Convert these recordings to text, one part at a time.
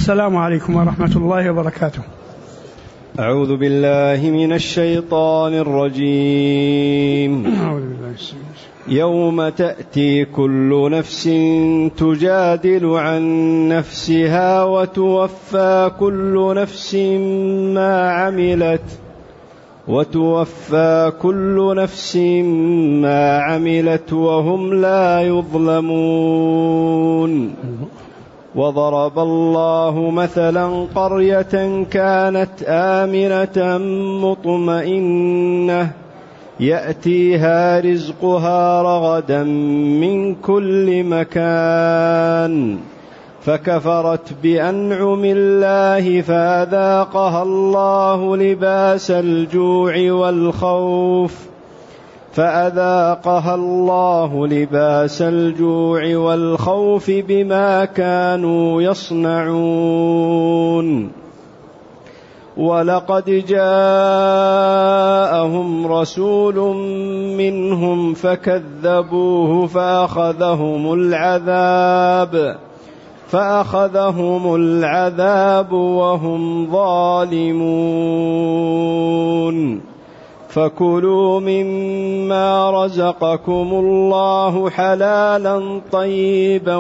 السلام عليكم ورحمة الله وبركاته. أعوذ بالله من الشيطان الرجيم. يوم تأتي كل نفس تجادل عن نفسها وتوفى كل نفس ما عملت وهم لا يظلمون. وضرب الله مثلا قرية كانت آمنة مطمئنة يأتيها رزقها رغدا من كل مكان فكفرت بأنعم الله فأذاقها الله لباس الجوع والخوف بما كانوا يصنعون. ولقد جاءهم رسول منهم فكذبوه فأخذهم العذاب وهم ظالمون. فكلوا مما رزقكم الله حلالا طيبا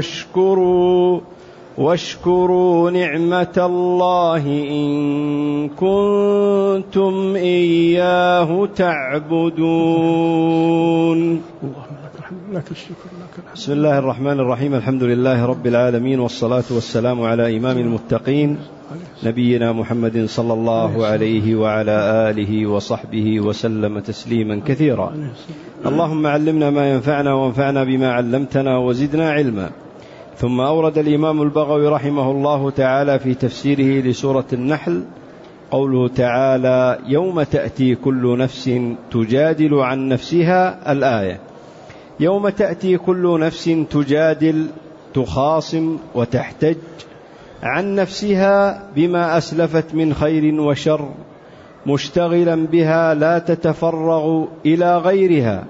واشكروا نعمة الله إن كنتم إياه تعبدون. بسم الله الرحمن الرحيم. الحمد لله رب العالمين، والصلاة والسلام على إمام المتقين نبينا محمد صلى الله عليه وعلى آله وصحبه وسلم تسليما كثيرا. اللهم علمنا ما ينفعنا وانفعنا بما علمتنا وزدنا علما. ثم أورد الإمام البغوي رحمه الله تعالى في تفسيره لسورة النحل قوله تعالى: يوم تأتي كل نفس تجادل عن نفسها. الآية: يوم تأتي كل نفس تجادل، تخاصم وتحتج عن نفسها بما أسلفت من خير وشر، مشتغلا بها لا تتفرغ إلى غيرها،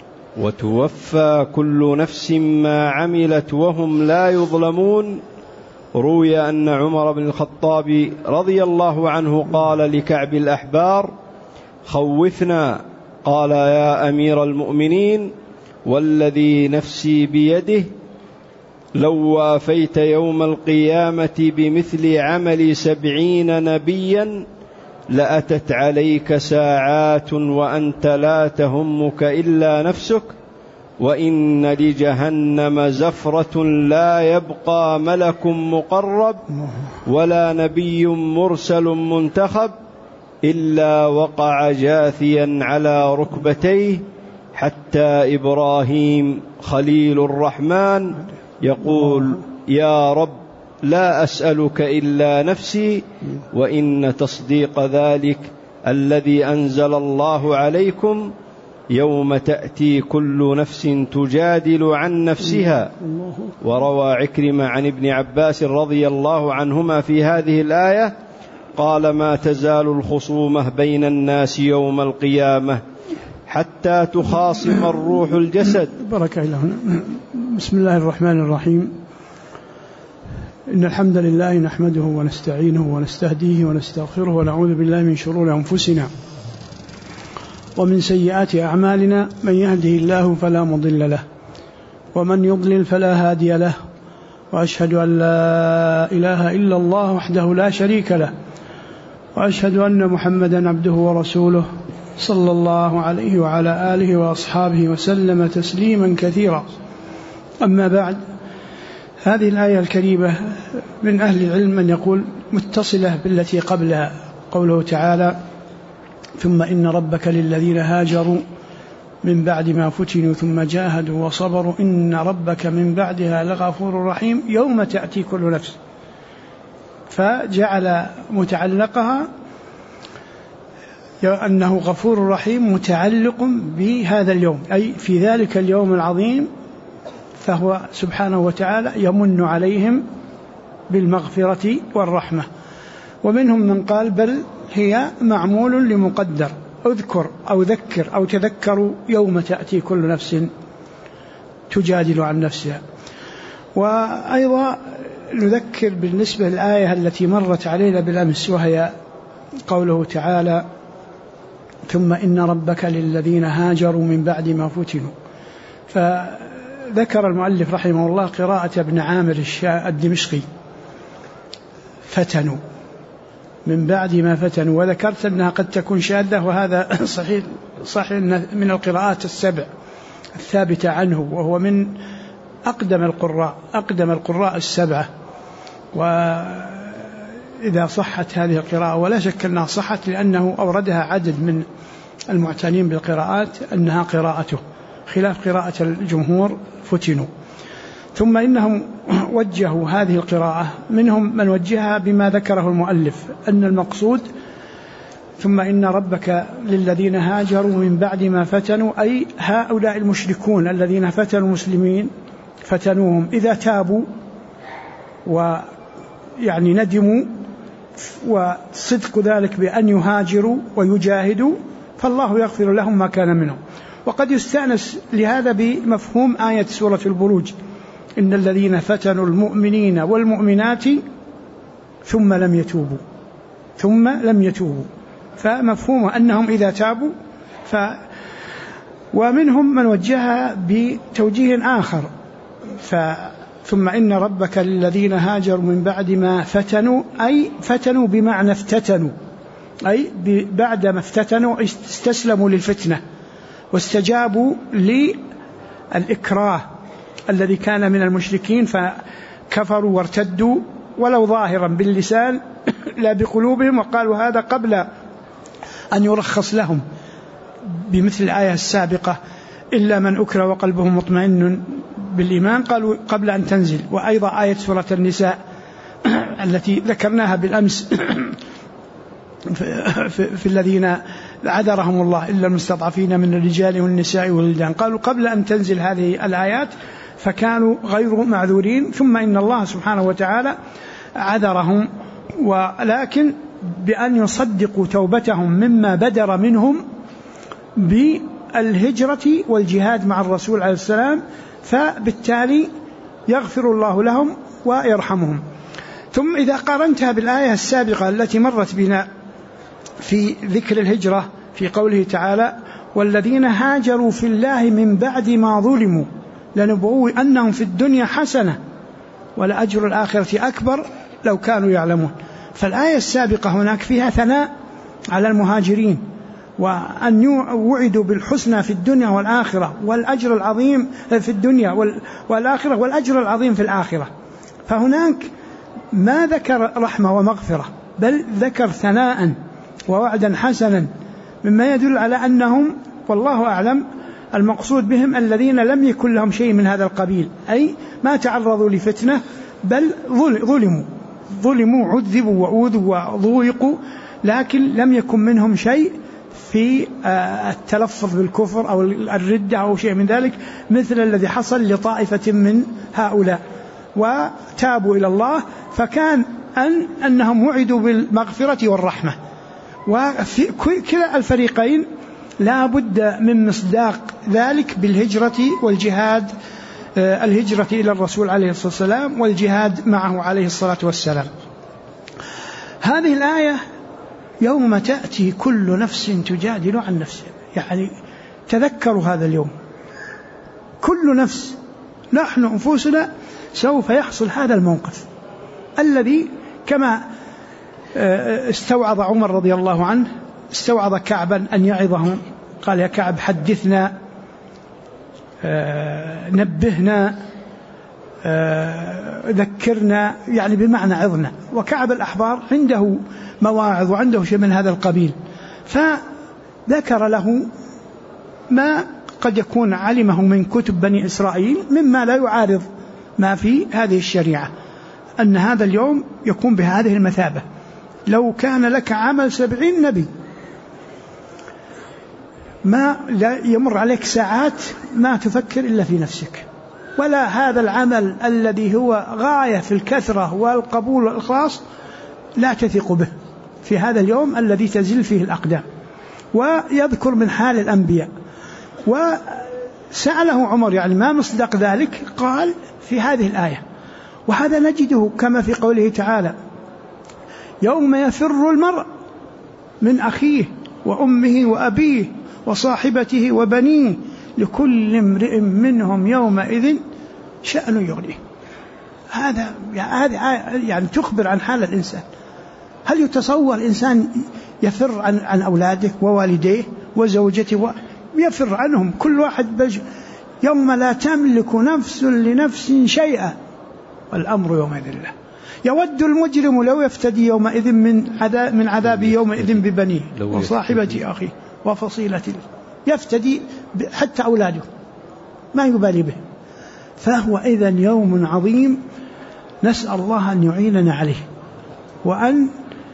وتوفى كل نفس ما عملت وهم لا يظلمون. روي أن عمر بن الخطاب رضي الله عنه قال لكعب الأحبار: خوفنا. قال: يا أمير المؤمنين، والذي نفسي بيده لو وافيت يوم القيامة بمثل عمل 70 نبيا لأتت عليك ساعات وأنت لا تهمك إلا نفسك، وإن لجهنم زفرة لا يبقى ملك مقرب ولا نبي مرسل منتخب إلا وقع جاثيا على ركبتيه، حتى إبراهيم خليل الرحمن يقول: يا رب لا أسألك إلا نفسي، وإن تصديق ذلك الذي أنزل الله عليكم يوم تأتي كل نفس تجادل عن نفسها. وروى عكرمة عن ابن عباس رضي الله عنهما في هذه الآية قال: ما تزال الخصومة بين الناس يوم القيامة حتى تخاصم الروح الجسد. بارك الله. بسم الله الرحمن الرحيم. إن الحمد لله نحمده ونستعينه ونستهديه ونستغفره ونعوذ بالله من شرور أنفسنا ومن سيئات أعمالنا. من يهده الله فلا مضل له ومن يضلل فلا هادي له، وأشهد أن لا إله إلا الله وحده لا شريك له، وأشهد أن محمدا عبده ورسوله صلى الله عليه وعلى آله وأصحابه وسلم تسليما كثيرا. أما بعد، هذه الآية الكريمة من أهل العلم من يقول متصلة بالتي قبلها، قوله تعالى: ثم إن ربك للذين هاجروا من بعد ما فتنوا ثم جاهدوا وصبروا إن ربك من بعدها لغفور رحيم يوم تأتي كل نفس. فجعل متعلقها أنه غفور رحيم متعلق بهذا اليوم، أي في ذلك اليوم العظيم، فهو سبحانه وتعالى يمن عليهم بالمغفرة والرحمة. ومنهم من قال بل هي معمول لمقدر، اذكر أو ذكر أو تذكروا يوم تأتي كل نفس تجادل عن نفسها. وأيضا نذكر بالنسبة للآية التي مرت علينا بالأمس، وهي قوله تعالى: ثم إن ربك للذين هاجروا من بعد ما فتنوا. فذكر المؤلف رحمه الله قراءة ابن عامر الدمشقي: فتنوا من بعد ما فتنوا، وذكرت أنها قد تكون شاذة، وهذا صحيح من القراءات السبع الثابتة عنه، وهو من أقدم القراء السبعة. وإذا صحت هذه القراءة، ولا شك أنها صحت لأنه أوردها عدد من المعتنين بالقراءات أنها قراءته، خلاف قراءة الجمهور فتنوا. ثم إنهم وجهوا هذه القراءة، منهم من وجهها بما ذكره المؤلف، أن المقصود ثم إن ربك للذين هاجروا من بعد ما فتنوا، أي هؤلاء المشركون الذين فتنوا المسلمين فتنوهم إذا تابوا ويعني ندموا، وصدق ذلك بأن يهاجروا ويجاهدوا، فالله يغفر لهم ما كان منهم. وقد يستأنس لهذا بمفهوم آية سورة البروج: إن الذين فتنوا المؤمنين والمؤمنات ثم لم يتوبوا، فمفهوم أنهم إذا تابوا. ومنهم من وجهها بتوجيه آخر: ثم إن ربك للذين هاجروا من بعد ما فتنوا، أي فتنوا بمعنى افتتنوا، أي بعد ما افتتنوا استسلموا للفتنة واستجابوا للإكراه الذي كان من المشركين، فكفروا وارتدوا ولو ظاهرا باللسان لا بقلوبهم، وقالوا هذا قبل أن يرخص لهم بمثل الآية السابقة: إلا من أكره وقلبه مطمئن بالإيمان، قالوا قبل أن تنزل. وأيضا آية سورة النساء التي ذكرناها بالأمس في الذين عذرهم الله إلا المستضعفين من الرجال والنساء والولدان، قالوا قبل أن تنزل هذه الآيات فكانوا غير معذورين، ثم إن الله سبحانه وتعالى عذرهم، ولكن بأن يصدقوا توبتهم مما بدر منهم بالهجرة والجهاد مع الرسول عليه السلام، فبالتالي يغفر الله لهم ويرحمهم. ثم إذا قارنتها بالآية السابقة التي مرت بنا في ذكر الهجرة في قوله تعالى: والذين هاجروا في الله من بعد ما ظلموا لنبوئنهم في الدنيا حسنة ولأجر الآخرة أكبر لو كانوا يعلمون. فالآية السابقة هناك فيها ثناء على المهاجرين، وأن وعدوا بالحسنى في الدنيا والآخرة، والأجر العظيم في الدنيا والآخرة، والأجر العظيم في الآخرة. فهناك ما ذكر رحمة ومغفرة، بل ذكر ثناء ووعدا حسنا، مما يدل على أنهم والله أعلم المقصود بهم الذين لم يكن لهم شيء من هذا القبيل، أي ما تعرضوا لفتنة، بل ظلموا عذبوا وأوذوا وضويقوا، لكن لم يكن منهم شيء في التلفظ بالكفر أو الردة أو شيء من ذلك، مثل الذي حصل لطائفة من هؤلاء، وتابوا إلى الله، فكان أنهم وعدوا بالمغفرة والرحمة. وفي كلا الفريقين لا بد من مصداق ذلك بالهجرة والجهاد، الهجرة إلى الرسول عليه الصلاة والسلام والجهاد معه عليه الصلاة والسلام. هذه الآية: يوم تأتي كل نفس تجادل عن نفسها، يعني تذكروا هذا اليوم، كل نفس، نحن أنفسنا سوف يحصل هذا الموقف الذي كما استوعظ عمر رضي الله عنه، استوعظ كعبا أن يعظهم، قال: يا كعب حدثنا، نبهنا، ذكرنا، يعني بمعنى عظنا. وكعب الأحبار عنده مواعظ وعنده شيء من هذا القبيل، فذكر له ما قد يكون علمه من كتب بني إسرائيل مما لا يعارض ما في هذه الشريعة، أن هذا اليوم يكون بهذه المثابة. لو كان لك عمل 70 نبي ما لا يمر عليك ساعات ما تفكر إلا في نفسك، ولا هذا العمل الذي هو غاية في الكثرة والقبول والإخلاص لا تثق به في هذا اليوم الذي تزل فيه الأقدام. ويذكر من حال الأنبياء، وسأله عمر يعني ما مصدق ذلك، قال: في هذه الآية: وهذا نجده كما في قوله تعالى: يوم يفر المرء من أخيه وأمه وأبيه وصاحبته وبنيه لكل امرئ منهم يومئذ شأن يغنيه. هذا يعني تخبر عن حال الإنسان. هل يتصور إنسان يفر عن أولاده ووالديه وزوجته يفر عنهم كل واحد يوم لا تملك نفس لنفس شيئا والأمر يومئذ له. يود المجرم لو يفتدي يومئذ من عذاب يومئذ ببنيه وصاحبة أخيه وفصيلته، يفتدي حتى أولاده ما يبالي به. فهو إذن يوم عظيم، نسأل الله أن يعيننا عليه وأن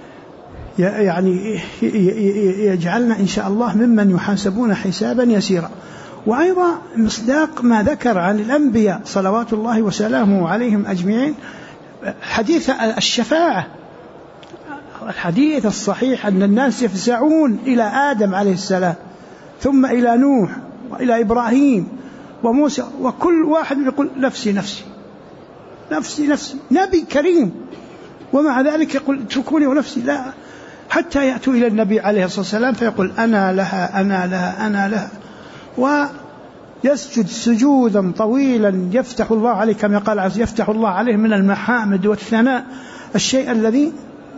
يعني يجعلنا إن شاء الله ممن يحاسبون حسابا يسيرا. وأيضا مصداق ما ذكر عن الأنبياء صلوات الله وسلامه عليهم أجمعين حديث الشفاعة، الحديث الصحيح أن الناس يفزعون إلى آدم عليه السلام ثم إلى نوح وإلى إبراهيم وموسى، وكل واحد يقول نفسي نفسي نفسي نفسي، نبي كريم ومع ذلك يقول اتركوني ونفسي لا، حتى يأتوا إلى النبي عليه الصلاة والسلام فيقول أنا لها أنا لها أنا لها، ويسجد سجودا طويلا يفتح الله عليه كما قال عز يفتح الله عليه من المحامد والثناء الشيء الذي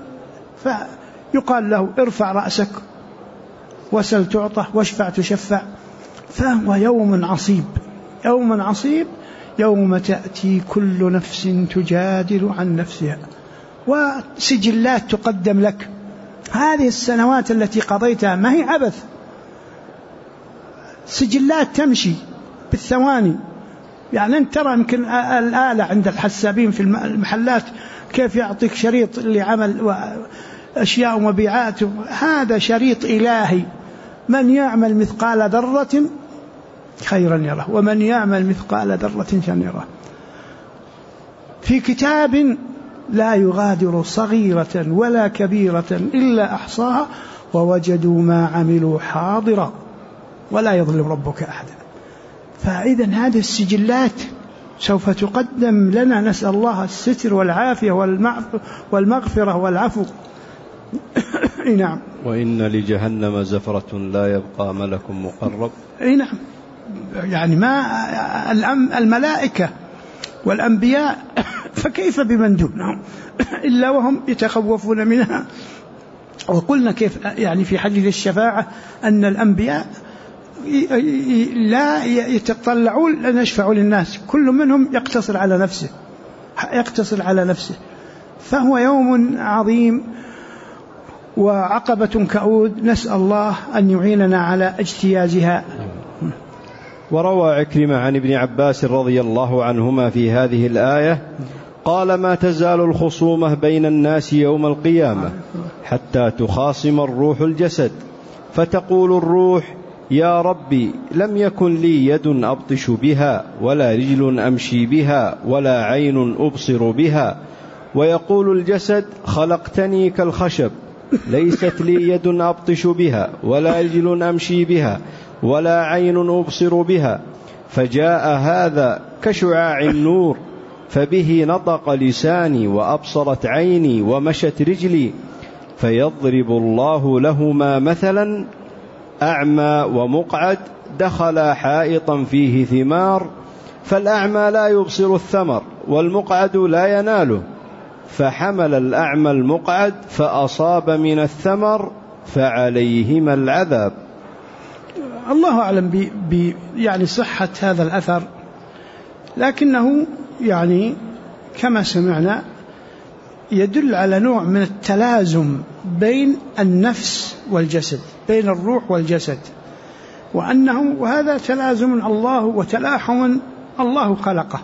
فيقال له ارفع رأسك وسل تعطى واشفع تشفع. فهو يوم عصيب، يوم عصيب، يوم تأتي كل نفس تجادل عن نفسها وسجلات تقدم لك. هذه السنوات التي قضيتها ما هي عبث، سجلات تمشي بالثواني. يعني أنت ترى يمكن الآلة عند الحسابين في المحلات كيف يعطيك شريط اللي عمل أشياء ومبيعات، هذا شريط إلهي، من يعمل مثقال ذرة خيرا يره ومن يعمل مثقال ذرة شرا يره، في كتاب لا يغادر صغيرة ولا كبيرة إلا أحصاها ووجدوا ما عملوا حاضرا ولا يظلم ربك أحدا. فإذا هذه السجلات سوف تقدم لنا، نسأل الله الستر والعافية والمغفرة والعفو. نعم. وإن لجهنم زفرة لا يبقى ملك مقرب. نعم، يعني ما الملائكة والأنبياء فكيف بمن دونهم إلا وهم يتخوفون منها. وقلنا كيف يعني في حديث الشفاعة أن الأنبياء لا يتطلعون أن يشفعوا للناس، كل منهم يقتصر على نفسه. فهو يوم عظيم وعقبة كؤود، نسأل الله أن يعيننا على اجتيازها. وروى عكرمة عن ابن عباس رضي الله عنهما في هذه الآية قال: ما تزال الخصومة بين الناس يوم القيامة حتى تخاصم الروح الجسد، فتقول الروح: يا ربي، لم يكن لي يد أبطش بها ولا رجل أمشي بها ولا عين أبصر بها. ويقول الجسد: خلقتني كالخشب، ليست لي يد أبطش بها ولا رجل أمشي بها ولا عين أبصر بها. فجاء هذا كشعاع النور، فبه نطق لساني وأبصرت عيني ومشت رجلي. فيضرب الله لهما مثلا: أعمى ومقعد دخلا حائطا فيه ثمار، فالأعمى لا يبصر الثمر والمقعد لا يناله، فحمل الأعمى المقعد فأصاب من الثمر فعليهما العذاب. الله أعلم يعني صحة هذا الأثر، لكنه يعني كما سمعنا يدل على نوع من التلازم بين النفس والجسد، بين الروح والجسد، وهذا تلازم الله وتلاحم الله خلقه.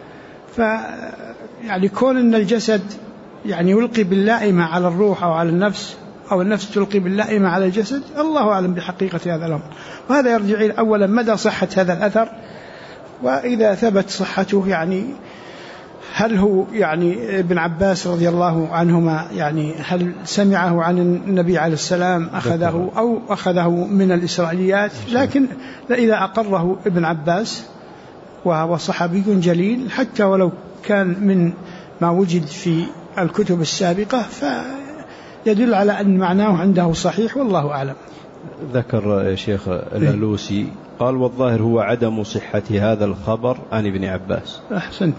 يعني كون أن الجسد يعني يلقي باللائمة على الروح أو على النفس، أو النفس تلقي باللائمة على الجسد، الله أعلم بحقيقة هذا الأمر. وهذا يرجع إلى أولا مدى صحة هذا الأثر، وإذا ثبت صحته يعني هل هو يعني ابن عباس رضي الله عنهما يعني هل سمعه عن النبي عليه السلام أخذه أو أخذه من الإسرائيليات. لكن إذا أقره ابن عباس وهو صحابي جليل حتى ولو كان من ما وجد في الكتب السابقة، فيدل على أن معناه عنده صحيح، والله أعلم. ذكر شيخ الألوسي قال والظاهر هو عدم صحة هذا الخبر عن ابن عباس. أحسنت.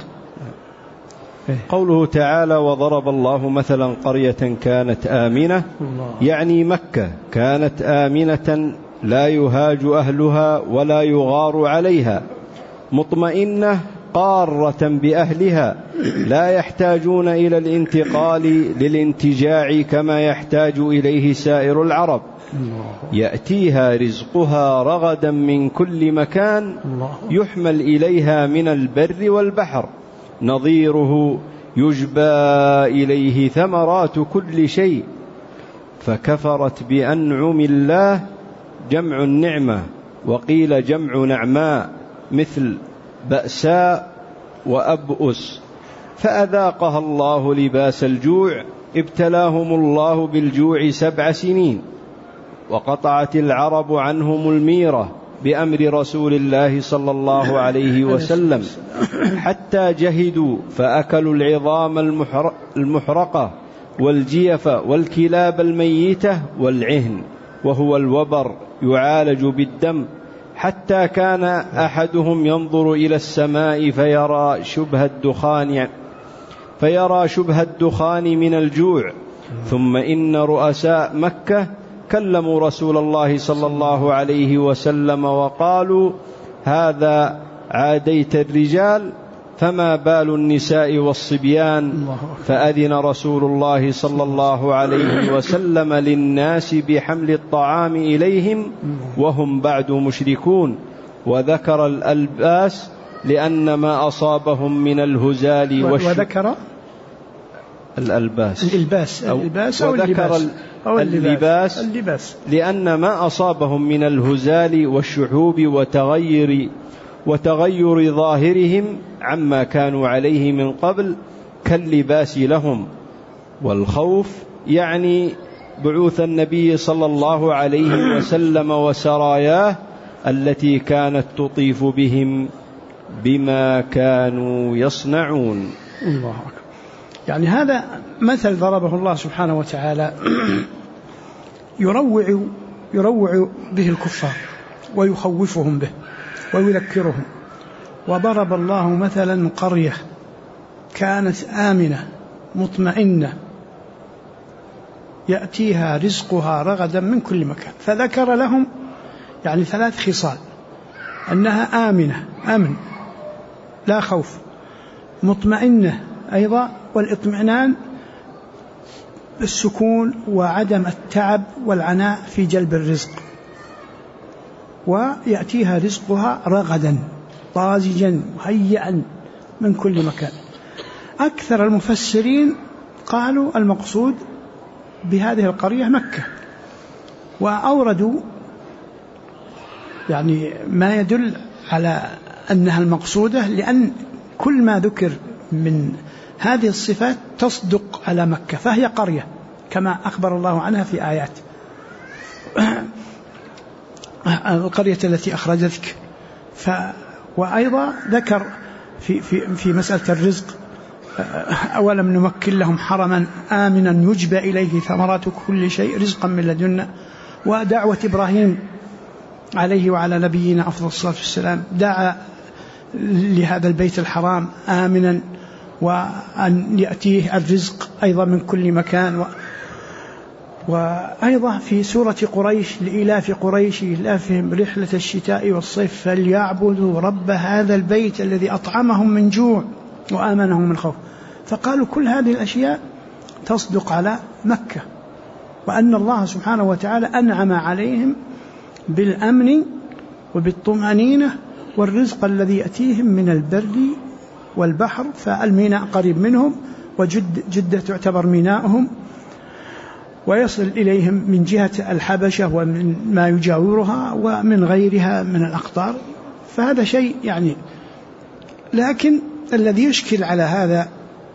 قوله تعالى وضرب الله مثلا قرية كانت آمنة، يعني مكة كانت آمنة لا يهاج أهلها ولا يغار عليها، مطمئنة قارة بأهلها، لا يحتاجون إلى الانتقال للانتجاع كما يحتاج إليه سائر العرب، يأتيها رزقها رغدا من كل مكان، يحمل إليها من البر والبحر، نظيره يجبى إليه ثمرات كل شيء، فكفرت بأنعم الله، جمع النعمة، وقيل جمع نعماء، مثل بأساء وأبؤس، فأذاقها الله لباس الجوع، ابتلاهم الله بالجوع 7 سنين، وقطعت العرب عنهم الميرة بأمر رسول الله صلى الله عليه وسلم، حتى جهدوا فأكلوا العظام المحرقة والجيف والكلاب الميتة والعهن، وهو الوبر يعالج بالدم، حتى كان أحدهم ينظر إلى السماء فيرى شبه الدخان من الجوع. ثم إن رؤساء مكة كلموا رسول الله صلى الله عليه وسلم وقالوا هذا عاديت الرجال، فما بال النساء والصبيان؟ فأذن رسول الله صلى الله عليه وسلم للناس بحمل الطعام إليهم وهم بعد مشركون، وذكر الألباس لأن ما أصابهم من الهزال وذكر الألباس وذكر اللباس لأن ما أصابهم من الهزال والشحوب وتغير ظاهرهم عما كانوا عليه من قبل كاللباس لهم. والخوف يعني بعوث النبي صلى الله عليه وسلم وسراياه التي كانت تطيف بهم بما كانوا يصنعون. الله أكبر. يعني هذا مثل ضربه الله سبحانه وتعالى يروع به الكفار ويخوفهم به ويذكرهم. وضرب الله مثلا قرية كانت آمنة مطمئنة يأتيها رزقها رغدا من كل مكان، فذكر لهم يعني 3 خصال: أنها آمنة، أمن لا خوف، مطمئنة أيضا، والاطمئنان بالسكون وعدم التعب والعناء في جلب الرزق، ويأتيها رزقها رغدا طازجا مهيئا من كل مكان. أكثر المفسرين قالوا المقصود بهذه القرية مكة، وأوردوا يعني ما يدل على أنها المقصودة، لأن كل ما ذكر من هذه الصفات تصدق على مكة، فهي قرية كما أخبر الله عنها في آيات. القرية التي أخرجتك. وأيضا ذكر في مسألة الرزق: أولم نمكن لهم حرما آمنا يجبى إليه ثمرات كل شيء رزقا من لدنا. ودعوة إبراهيم عليه وعلى نبينا أفضل الصلاة والسلام، دعا لهذا البيت الحرام آمنا، وأن يأتيه الرزق أيضا من كل مكان. وأيضا في سورة قريش: لإلاف قريش إلافهم رحلة الشتاء والصيف فليعبدوا رب هذا البيت الذي أطعمهم من جوع وآمنهم من خوف. فقالوا كل هذه الأشياء تصدق على مكة، وأن الله سبحانه وتعالى أنعم عليهم بالأمن وبالطمأنينة والرزق الذي يأتيهم من البر والبحر، فالميناء قريب منهم، وجدة تعتبر ميناءهم، ويصل إليهم من جهة الحبشة ومن ما يجاورها ومن غيرها من الأقطار. فهذا شيء يعني. لكن الذي يشكل على هذا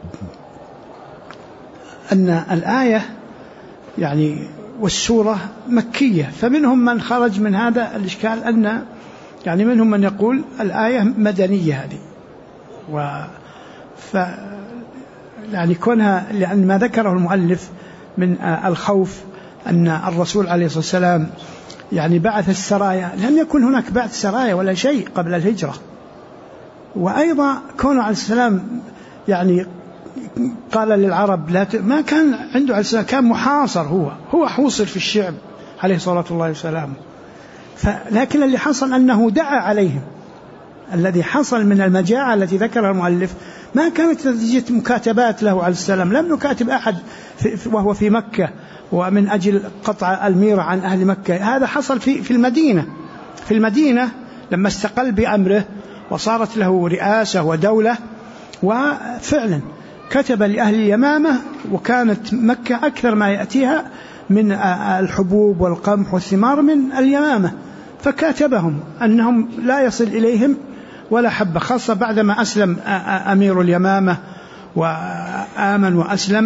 أن الآية يعني والسورة مكية، فمنهم من خرج من هذا الإشكال أن يعني منهم من يقول الآية مدنية هذه، يعني كونها، لأن ما ذكره المؤلف من الخوف أن الرسول عليه الصلاة والسلام يعني بعث السرايا، لم يكن هناك بعث سرايا ولا شيء قبل الهجرة. وأيضا كونه عليه السلام يعني قال للعرب ما كان عنده عليه السلام، كان محاصر، هو حوصر في الشعب عليه الصلاة والسلام. لكن اللي حصل أنه دعا عليهم. الذي حصل من المجاعة التي ذكرها المؤلف ما كانت نتيجة مكاتبات له عليه السلام، لم نكاتب أحد وهو في مكة ومن أجل قطع الميرة عن أهل مكة. هذا حصل في المدينة لما استقل بأمره وصارت له رئاسة ودولة، وفعلا كتب لأهل اليمامة، وكانت مكة أكثر ما يأتيها من الحبوب والقمح والثمار من اليمامة، فكاتبهم أنهم لا يصل إليهم ولا حبة، خاصة بعدما أسلم أمير اليمامة وآمن وأسلم،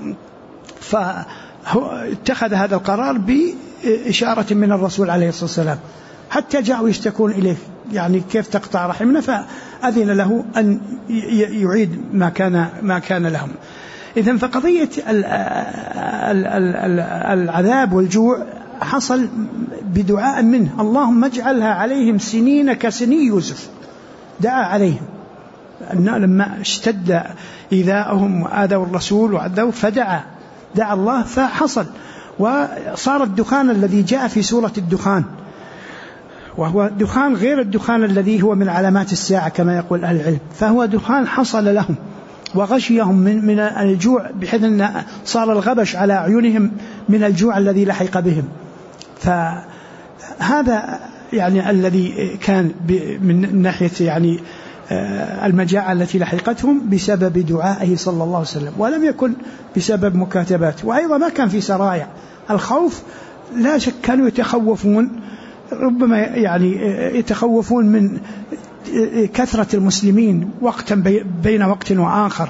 فاتخذ هذا القرار بإشارة من الرسول عليه الصلاة والسلام، حتى جاءوا يشتكون إليه يعني كيف تقطع رحمنا، فأذن له أن يعيد ما كان لهم. إذن فقضية العذاب والجوع حصل بدعاء منه، اللهم اجعلها عليهم سنين كسني يوسف. دعا عليهم أنه لما اشتد إيذاءهم وآذوا الرسول وعذوا فدعا الله فحصل، وصار الدخان الذي جاء في سورة الدخان، وهو دخان غير الدخان الذي هو من علامات الساعة كما يقول أهل العلم، فهو دخان حصل لهم وغشيهم من الجوع، بحيث أن صار الغبش على أعينهم من الجوع الذي لحق بهم. فهذا يعني الذي كان من ناحية يعني المجاعة التي لحقتهم بسبب دعائه صلى الله عليه وسلم، ولم يكن بسبب مكاتبات. وأيضا ما كان في سرايا. الخوف لا شك كانوا يتخوفون، ربما يعني يتخوفون من كثرة المسلمين وقتا بين وقت وآخر،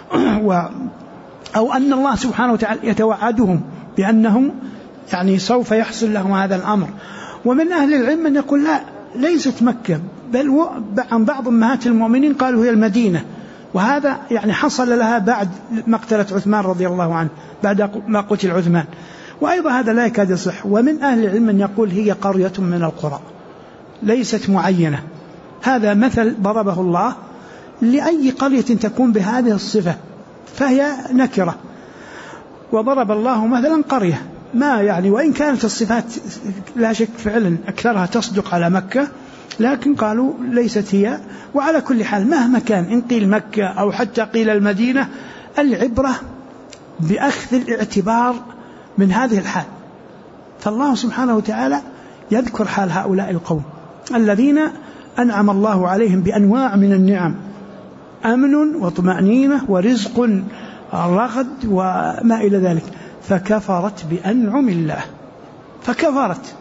أو أن الله سبحانه وتعالى يتوعدهم بأنه يعني سوف يحصل لهم هذا الأمر. ومن أهل العلم من يقول لا، ليست مكة، بل عن بعض أمهات المؤمنين قالوا هي المدينة، وهذا يعني حصل لها بعد مقتلة عثمان رضي الله عنه، بعد ما قتل عثمان. وأيضا هذا لا يكاد يصح. ومن أهل العلم من يقول هي قرية من القرى ليست معينة. هذا مثل ضربه الله لأي قرية تكون بهذه الصفة فهي نكرة، وضرب الله مثلا قرية ما يعني، وإن كانت الصفات لا شك فعلا أكثرها تصدق على مكة، لكن قالوا ليست هي. وعلى كل حال مهما كان، إن قيل مكة أو حتى قيل المدينة، العبرة بأخذ الاعتبار من هذه الحال. فالله سبحانه وتعالى يذكر حال هؤلاء القوم الذين أنعم الله عليهم بأنواع من النعم، أمن وطمأنينة ورزق رغد وما إلى ذلك، فكفرت بأنعم الله. فكفرت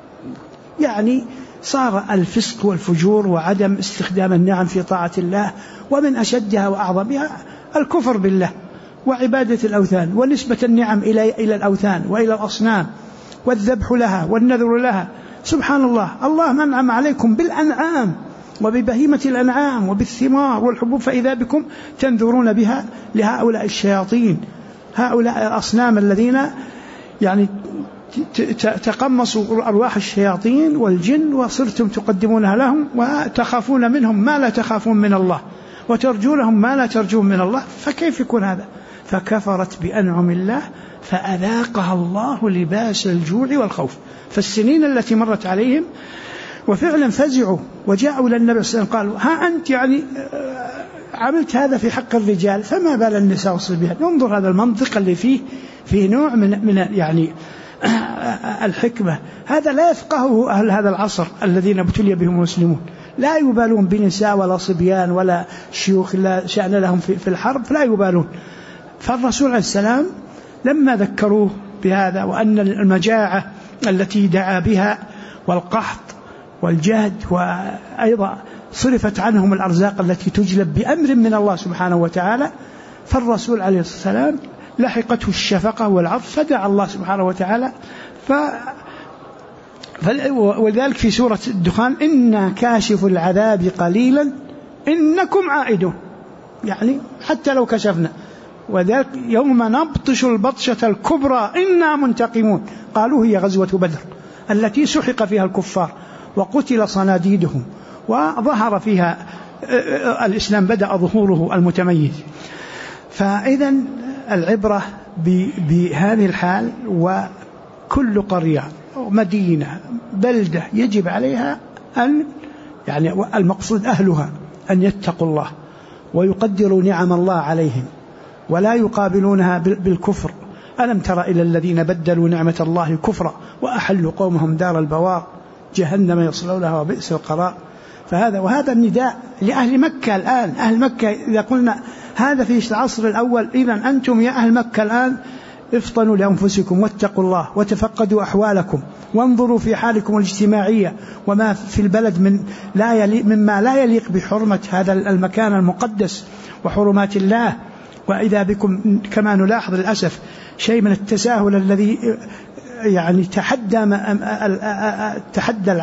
يعني صار الفسق والفجور وعدم استخدام النعم في طاعة الله، ومن أشدها وأعظمها الكفر بالله وعبادة الأوثان ونسبة النعم إلى الأوثان وإلى الأصنام والذبح لها والنذر لها. سبحان الله، الله منعم عليكم بالأنعام وببهيمة الأنعام وبالثمار والحبوب، فإذا بكم تنذرون بها لهؤلاء الشياطين، هؤلاء الأصنام الذين يعني تقمصوا أرواح الشياطين والجن وصرتم تقدمونها لهم، وتخافون منهم ما لا تخافون من الله، وترجونهم ما لا ترجون من الله. فكيف يكون هذا؟ فكفرت بأنعم الله فأذاقها الله لباس الجوع والخوف. فالسنين التي مرت عليهم وفعلا فزعوا وجاءوا للنبي صلى الله عليه وسلم قالوا ها أنت يعني عملت هذا في حق الرجال، فما بال النساء والصبيان؟ انظر هذا المنطق اللي فيه نوع من يعني الحكمة. هذا لا يفقهه أهل هذا العصر الذين ابتلي بهم المسلمون، لا يبالون بنساء ولا صبيان ولا شيوخ لا شأن لهم في الحرب، فلا يبالون. فالرسول عليه السلام لما ذكروه بهذا، وأن المجاعة التي دعا بها والقحط والجهد، وأيضا صرفت عنهم الأرزاق التي تجلب بأمر من الله سبحانه وتعالى، فالرسول عليه السلام لحقته الشفقة والعطف، فدعا الله سبحانه وتعالى. ولذلك في سورة الدخان إنا كاشف العذاب قليلا إنكم عائدون، يعني حتى لو كشفنا وذلك يوم نبطش البطشة الكبرى إنا منتقمون. قالوا هي غزوة بدر التي سحق فيها الكفار وقتل صناديدهم وظهر فيها الإسلام، بدأ ظهوره المتميز. فإذا العبرة بهذه الحال، وكل قرية مدينة بلدة يجب عليها أن يعني المقصود أهلها أن يتقوا الله ويقدروا نعم الله عليهم ولا يقابلونها بالكفر. ألم تر إلى الذين بدلوا نعمة الله كفرا وأحلوا قومهم دار البوار جهنم يصلونها وبئس القرار. وهذا النداء لأهل مكة الآن. أهل مكة إذا قلنا هذا في العصر الأول، إذن أنتم يا أهل مكة الآن افطنوا لأنفسكم واتقوا الله وتفقدوا أحوالكم وانظروا في حالكم الاجتماعية وما في البلد مما لا يليق بحرمة هذا المكان المقدس وحرمات الله. وإذا بكم كما نلاحظ للأسف شيء من التساهل الذي يعني تحدى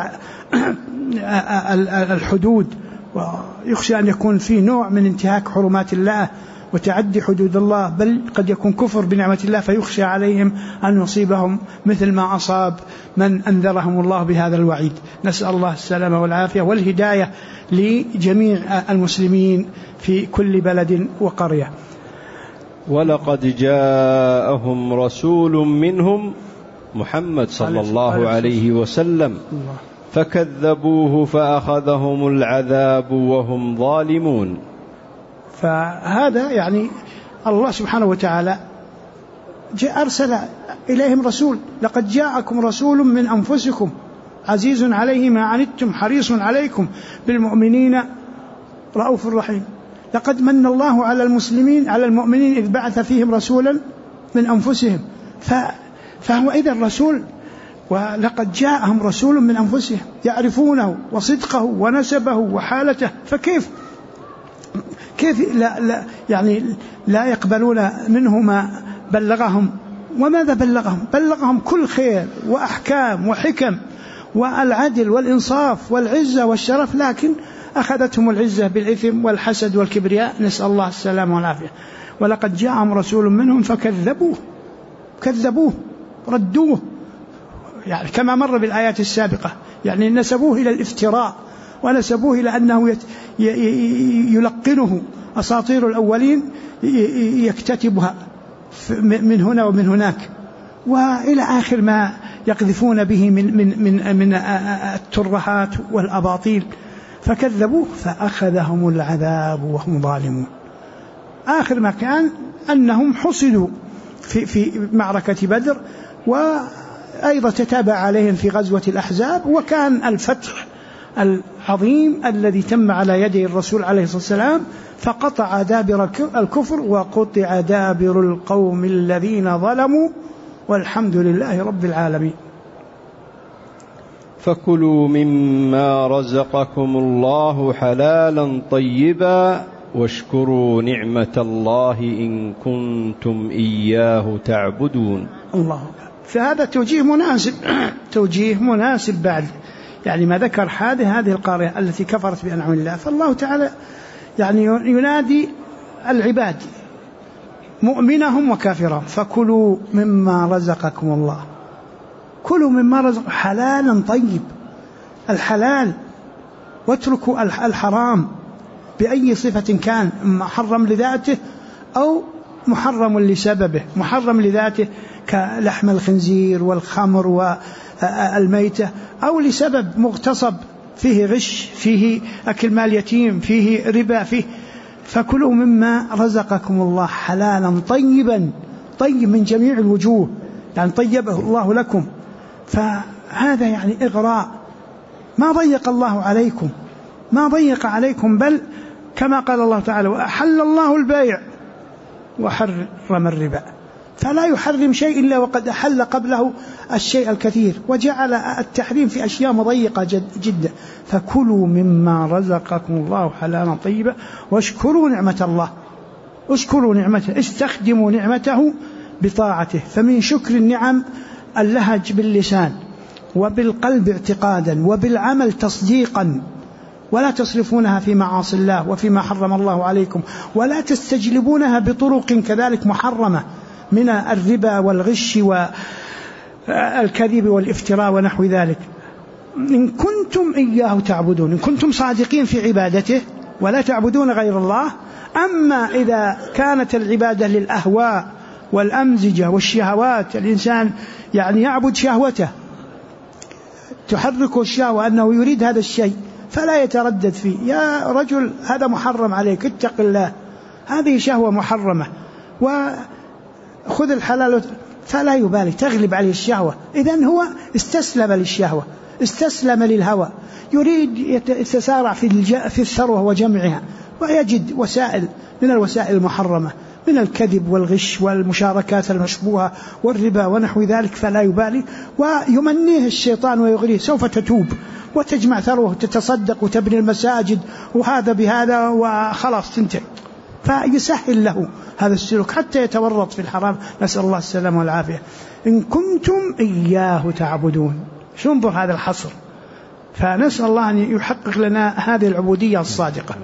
الحدود، ويخشى أن يكون في نوع من انتهاك حرمات الله وتعدي حدود الله، بل قد يكون كفر بنعمة الله فيخشى عليهم أن يصيبهم مثل ما أصاب من أنذرهم الله بهذا الوعيد. نسأل الله السلامة والعافية والهداية لجميع المسلمين في كل بلد وقرية. ولقد جاءهم رسول منهم محمد صلى الله عليه وسلم فكذبوه فأخذهم العذاب وهم ظالمون. فهذا يعني الله سبحانه وتعالى أرسل إليهم رسول. لقد جاءكم رسول من أنفسكم عزيز عليه ما عنتم حريص عليكم بالمؤمنين رؤوف رحيم. لقد من الله على المؤمنين إذ بعث فيهم رسولا من أنفسهم. فهو إذن رسول، ولقد جاءهم رسول من أنفسهم يعرفونه وصدقه ونسبه وحالته، فكيف لا يقبلون منه ما بلغهم؟ وماذا بلغهم كل خير وأحكام وحكم والعدل والإنصاف والعزة والشرف، لكن أخذتهم العزة بالإثم والحسد والكبرياء، نسأل الله السلامة والعافية. ولقد جاءهم رسول منهم كذبوه ردوه، يعني كما مر بالآيات السابقة، يعني نسبوه إلى الافتراء ونسبوه إلى أنه يلقنه أساطير الأولين يكتتبها من هنا ومن هناك، وإلى آخر ما يقذفون به من الترهات والأباطيل. فكذبوه فأخذهم العذاب وهم ظالمون. آخر ما كان أنهم حصلوا في معركة بدر، وأيضا تتابع عليهم في غزوة الأحزاب، وكان الفتح العظيم الذي تم على يدي الرسول عليه الصلاة والسلام، فقطع دابر الكفر وقطع دابر القوم الذين ظلموا، والحمد لله رب العالمين. فكلوا مما رزقكم الله حلالا طيبا واشكروا نعمة الله إن كنتم إياه تعبدون. الله. فهذا توجيه مناسب بعد يعني ما ذكر هذه القارئة التي كفرت بأنعم الله. فالله تعالى يعني ينادي العباد مؤمنهم وكافرهم، فكلوا مما رزقكم الله، كلوا مما رزق حلالا طيب، الحلال، واتركوا الحرام بأي صفة كان، محرم لذاته أو محرم لسببه. محرم لذاته كلحم الخنزير والخمر والميتة، أو لسبب مغتصب فيه غش، فيه أكل مال يتيم، فيه ربا، فيه. فكلوا مما رزقكم الله حلالا طيبا، طيب من جميع الوجوه، يعني طيبه الله لكم. فهذا يعني إغراء، ما ضيق الله عليكم، ما ضيق عليكم، بل كما قال الله تعالى وأحل الله البيع وحرم الربا. فلا يحرم شيء إلا وقد أحل قبله الشيء الكثير، وجعل التحريم في أشياء مضيقة جدا. فكلوا مما رزقكم الله حلالا طيبا واشكروا نعمة الله، اشكروا نعمته، استخدموا نعمته بطاعته. فمن شكر النعم اللهج باللسان وبالقلب اعتقادا وبالعمل تصديقا ولا تصرفونها في معاصي الله وفيما حرم الله عليكم، ولا تستجلبونها بطرق كذلك محرمة من الربا والغش والكذب والافتراء ونحو ذلك. إن كنتم إياه تعبدون، إن كنتم صادقين في عبادته ولا تعبدون غير الله. أما إذا كانت العبادة للأهواء والأمزجة والشهوات، الإنسان يعني يعبد شهوته تحركه الشهوة أنه يريد هذا الشيء فلا يتردد فيه، يا رجل هذا محرم عليك اتق الله، هذه شهوة محرمة وخذ الحلال، فلا يبالي، تغلب عليه الشهوة. إذن هو استسلم للشهوة، استسلم للهوى، يريد يتسارع في الثروة وجمعها، ويجد وسائل من الوسائل المحرمة من الكذب والغش والمشاركات المشبوهة والربا ونحو ذلك، فلا يبالي ويمنيه الشيطان ويغريه سوف تتوب وتجمع ثروة وتتصدق وتبني المساجد وهذا بهذا وخلاص تنتهي، فيسهل له هذا السلوك حتى يتورط في الحرام، نسأل الله السلامة والعافية. إن كنتم إياه تعبدون، شو انظر هذا الحصر، فنسأل الله أن يحقق لنا هذه العبودية الصادقة.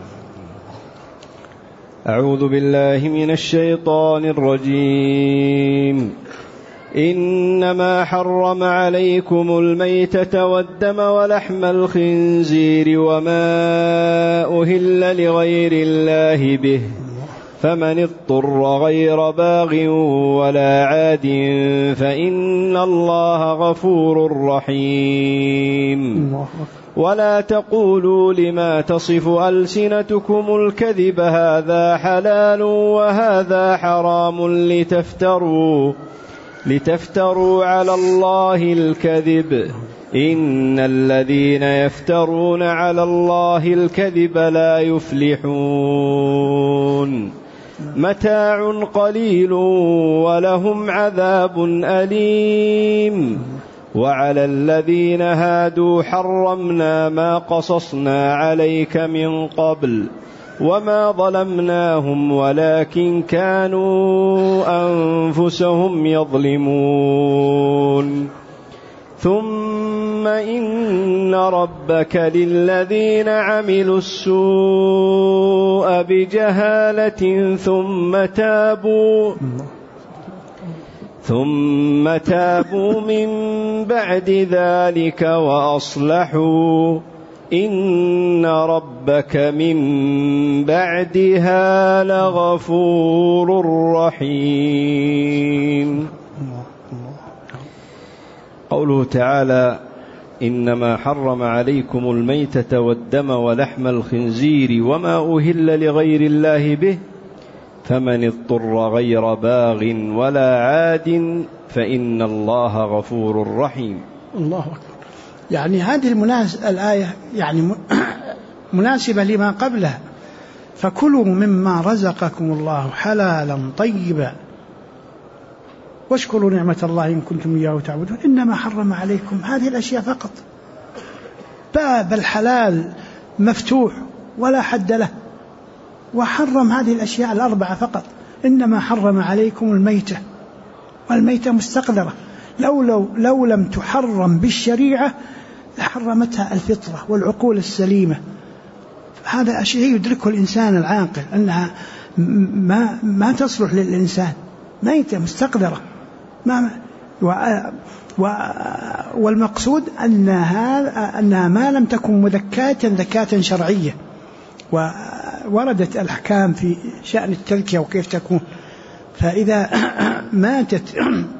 أعوذ بالله من الشيطان الرجيم. إنما حرم عليكم الميتة والدم ولحم الخنزير وما أهل لغير الله به، فمن اضطر غير باغ ولا عاد فإن الله غفور رحيم. ولا تقولوا لما تصف ألسنتكم الكذب هذا حلال وهذا حرام لتفتروا على الله الكذب، إن الذين يفترون على الله الكذب لا يفلحون. متاع قليل ولهم عذاب أليم. وعلى الذين هادوا حرمنا ما قصصنا عليك من قبل وما ظلمناهم ولكن كانوا أنفسهم يظلمون. ثم إن ربك للذين عملوا السوء بجهالة ثم تابوا من بعد ذلك وأصلحوا إن ربك من بعدها لغفور رحيم. قوله تعالى: إنما حرم عليكم الميتة والدم ولحم الخنزير وما أهل لغير الله به، فمن اضطر غير باغ ولا عاد فإن الله غفور رحيم. الله أكبر. يعني هذه الآية يعني مناسبة لما قبلها، فكلوا مما رزقكم الله حلالا طيبا واشكروا نعمة الله إن كنتم إياه تعبدون. إنما حرم عليكم هذه الأشياء فقط، باب الحلال مفتوح ولا حد له، وحرم هذه الأشياء الأربعة فقط. إنما حرم عليكم الميتة، والميتة مستقذرة، لو لم تحرم بالشريعة حرمتها الفطرة والعقول السليمة. هذا شيء يدركه الإنسان العاقل، أنها ما تصلح للإنسان، ميتة مستقذرة. والمقصود أنها ما لم تكن مذكاة ذكاة شرعية، ووردت الأحكام في شأن التذكية وكيف تكون. فإذا ماتت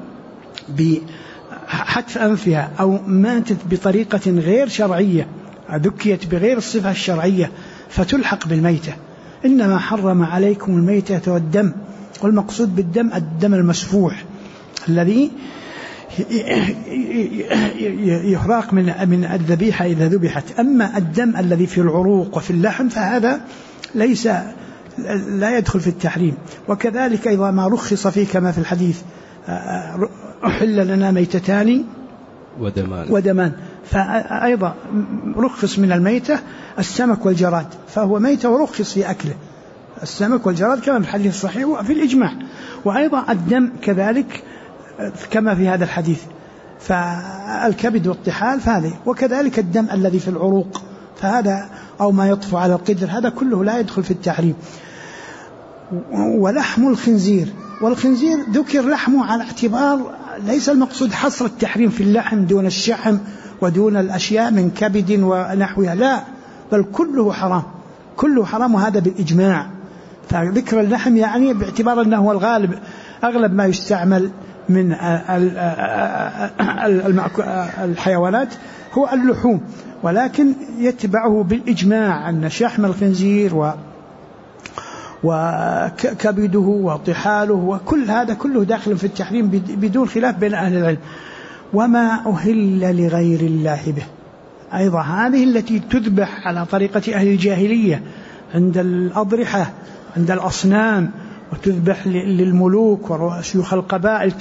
بحتف أنفها أو ماتت بطريقة غير شرعية، ذكيت بغير الصفة الشرعية، فتلحق بالميتة. إنما حرم عليكم الميتة والدم، والمقصود بالدم الدم المسفوح الذي يهراق من الذبيحة إذا ذبحت. أما الدم الذي في العروق وفي اللحم فهذا لا يدخل في التحريم. وكذلك إذا ما رخص فيه كما في الحديث: أحل لنا ميتتان ودمان، فأيضا رخص من الميتة السمك والجراد، فهو ميتة ورخص في أكله، السمك والجراد كما في الحديث الصحيح وفي الإجماع. وأيضا الدم كذلك كما في هذا الحديث، فالكبد والطحال فهذه، وكذلك الدم الذي في العروق فهذا أو ما يطفو على القدر، هذا كله لا يدخل في التحريم. ولحم الخنزير، والخنزير ذكر لحمه على اعتبار ليس المقصود حصر التحريم في اللحم دون الشحم ودون الأشياء من كبد ونحوها، لا، بل كله حرام، كله حرام، وهذا بالإجماع. فذكر اللحم يعني باعتبار أنه هو الغالب، أغلب ما يستعمل من الحيوانات هو اللحوم، ولكن يتبعه بالإجماع أن شحم الخنزير وكبده وطحاله وكل هذا كله داخل في التحريم بدون خلاف بين أهل العلم. وما أهل لغير الله به، أيضا هذه التي تذبح على طريقة أهل الجاهلية عند الأضرحة عند الأصنام، وتذبح للملوك وشيوخ القبائل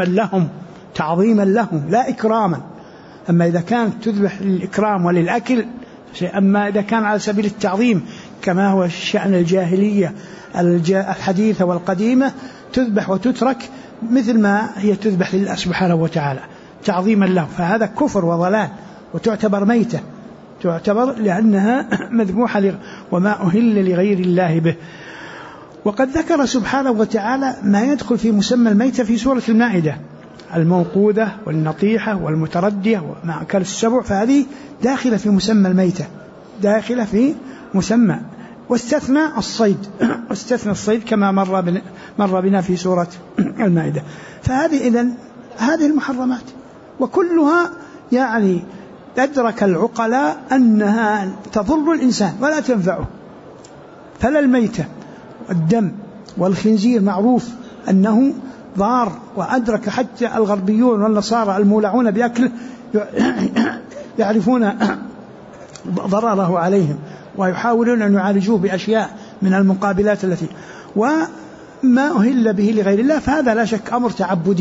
تعظيما لهم لا إكراما. أما إذا كانت تذبح للإكرام وللأكل شيء، أما إذا كان على سبيل التعظيم كما هو شأن الجاهلية الحديثة والقديمة، تذبح وتترك مثل ما هي تذبح لله سبحانه وتعالى تعظيما له، فهذا كفر وضلال، وتعتبر ميتة، تعتبر لأنها مذبوحة وما أهل لغير الله به. وقد ذكر سبحانه وتعالى ما يدخل في مسمى الميتة في سورة المائدة: الموقودة والنطيحة والمتردية وما أكل السبع، فهذه داخلة في مسمى الميتة، داخلة في مسمى، واستثنى الصيد كما مر بنا في سورة المائدة. فهذه إذن هذه المحرمات، وكلها يعني أدرك العقلاء أنها تضر الإنسان ولا تنفعه. فلا الميتة الدم والخنزير معروف أنه ضار، وأدرك حتى الغربيون والنصارى المولعون بأكله يعرفون ضرره عليهم، ويحاولون أن يعالجوه بأشياء من المقابلات التي. وما أهل به لغير الله فهذا لا شك أمر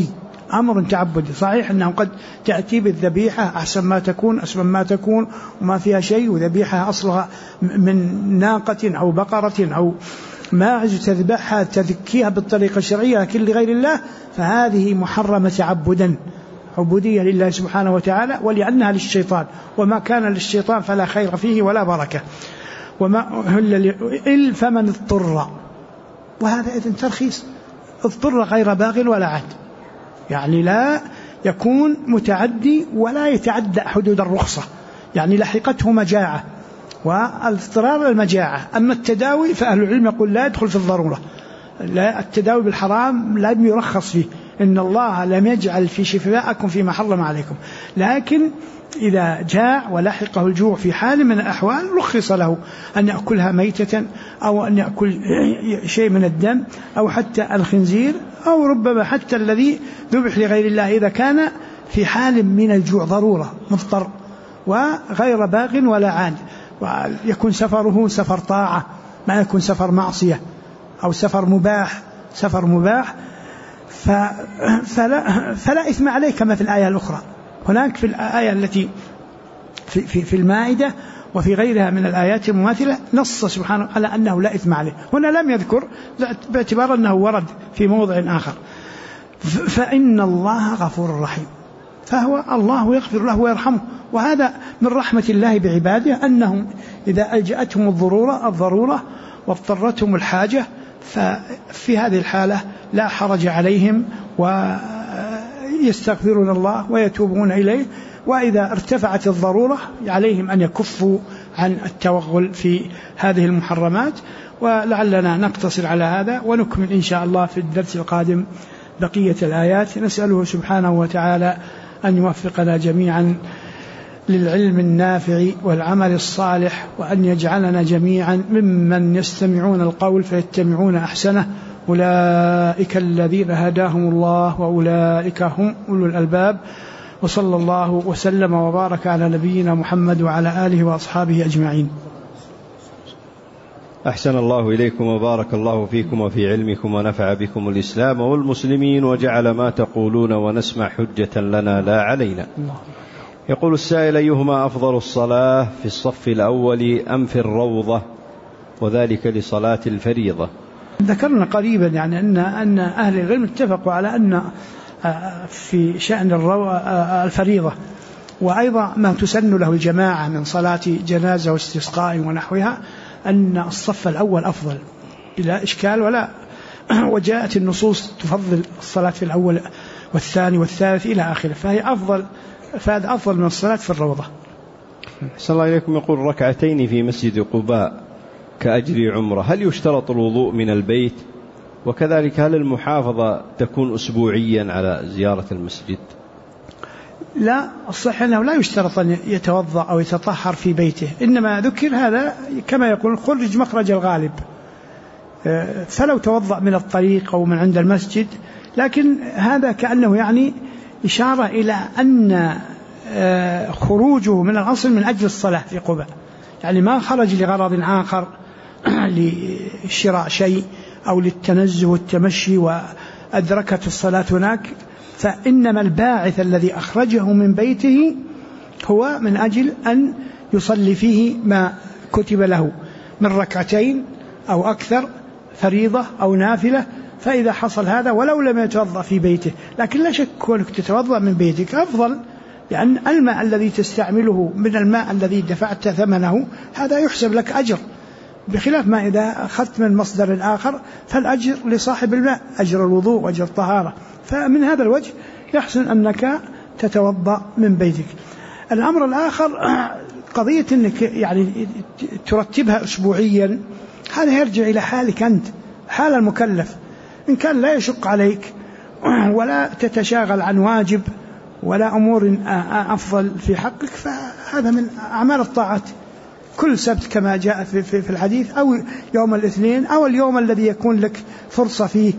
تعبدي. صحيح أنه قد تأتي بالذبيحة أحسن ما تكون أسمن ما تكون وما فيها شيء، وذبيحة أصلها من ناقة أو بقرة أو ماعز تذبحها تذكيها بالطريقة الشرعية، لكن لغير الله فهذه محرمة عبودية لله سبحانه وتعالى، ولأنها للشيطان، وما كان للشيطان فلا خير فيه ولا بركة. وما أهل فمن اضطر، وهذا إذن ترخيص، اضطر غير باغ ولا عاد، يعني لا يكون متعدي ولا يتعدى حدود الرخصة، يعني لحقته مجاعة، والاضطرار المجاعة. أما التداوي فأهل العلم يقول لا يدخل في الضرورة، لا، التداوي بالحرام لم يرخص فيه، إن الله لم يجعل في شفاءكم فيما حرم عليكم، لكن إذا جاع ولحقه الجوع في حال من الأحوال رخص له أن يأكلها ميتة، أو أن يأكل شيء من الدم، أو حتى الخنزير، أو ربما حتى الذي ذبح لغير الله إذا كان في حال من الجوع ضرورة مضطر وغير باغ ولا عاد، ويكون سفره سفر طاعة، ما يكون سفر معصية أو سفر مباح فلا إثم عليه كما في الآية الأخرى. هناك في الآية التي في المائدة وفي غيرها من الآيات المماثلة نص سبحانه على أنه لا إثم عليه، هنا لم يذكر باعتبار أنه ورد في موضع آخر. فإن الله غفور رحيم، فهو الله يغفر له ويرحمه، وهذا من رحمة الله بعباده أنهم إذا ألجأتهم الضرورة واضطرتهم الحاجة، ففي هذه الحالة لا حرج عليهم ويستغفرون الله ويتوبون إليه. وإذا ارتفعت الضرورة عليهم أن يكفوا عن التوغل في هذه المحرمات. ولعلنا نقتصر على هذا ونكمل إن شاء الله في الدرس القادم بقية الآيات. نسأله سبحانه وتعالى أن يوفقنا جميعا للعلم النافع والعمل الصالح، وأن يجعلنا جميعا ممن يستمعون القول فيتبعون أحسنه، أولئك الذين هداهم الله وأولئك هم أولو الألباب. وصلى الله وسلم وبارك على نبينا محمد وعلى آله وأصحابه أجمعين. أحسن الله إليكم وبارك الله فيكم وفي علمكم، ونفع بكم الإسلام والمسلمين، وجعل ما تقولون ونسمع حجة لنا لا علينا. يقول السائل: أيهما أفضل الصلاة، في الصف الأول أم في الروضة، وذلك لصلاة الفريضة؟ ذكرنا قريبا يعني أن أهل العلم اتفقوا على أن في شأن الفريضة وأيضا ما تسن له الجماعة من صلاة جنازة واستسقاء ونحوها أن الصف الأول أفضل بلا إشكال ولا وجاءت النصوص تفضل الصلاة في الأول والثاني والثالث إلى آخره، فهذا أفضل من الصلاة في الروضة. صلى الله عليكم. يقول ركعتين في مسجد قباء كأجر عمرة، هل يشترط الوضوء من البيت؟ وكذلك هل المحافظة تكون أسبوعيا على زيارة المسجد؟ لا، الصحيح أنه لا يشترط أن يتوضأ أو يتطهر في بيته، إنما ذكر هذا كما يقول خرج مخرج الغالب، فلو توضأ من الطريق أو من عند المسجد، لكن هذا كأنه يعني إشارة إلى أن خروجه من الأصل من أجل الصلاة في قباء، يعني ما خرج لغرض آخر لشراء شيء أو للتنزه والتمشي وأدركت الصلاة هناك، فإنما الباعث الذي أخرجه من بيته هو من أجل أن يصلي فيه ما كتب له من ركعتين أو أكثر، فريضة أو نافلة. فإذا حصل هذا ولو لم يتوضأ في بيته، لكن لا شك كونك تتوضأ من بيتك أفضل، لأن الماء الذي تستعمله من الماء الذي دفعت ثمنه هذا يحسب لك أجر، بخلاف ما إذا أخذت من مصدر آخر فالأجر لصاحب الماء، أجر الوضوء وأجر الطهارة. فمن هذا الوجه يحسن أنك تتوضأ من بيتك. الأمر الآخر قضية أنك يعني ترتبها أسبوعيا، هذا يرجع إلى حالك أنت، حال المكلف. إن كان لا يشق عليك ولا تتشاغل عن واجب ولا أمور أفضل في حقك، فهذا من أعمال الطاعات، كل سبت كما جاء في الحديث، أو يوم الاثنين، أو اليوم الذي يكون لك فرصة فيه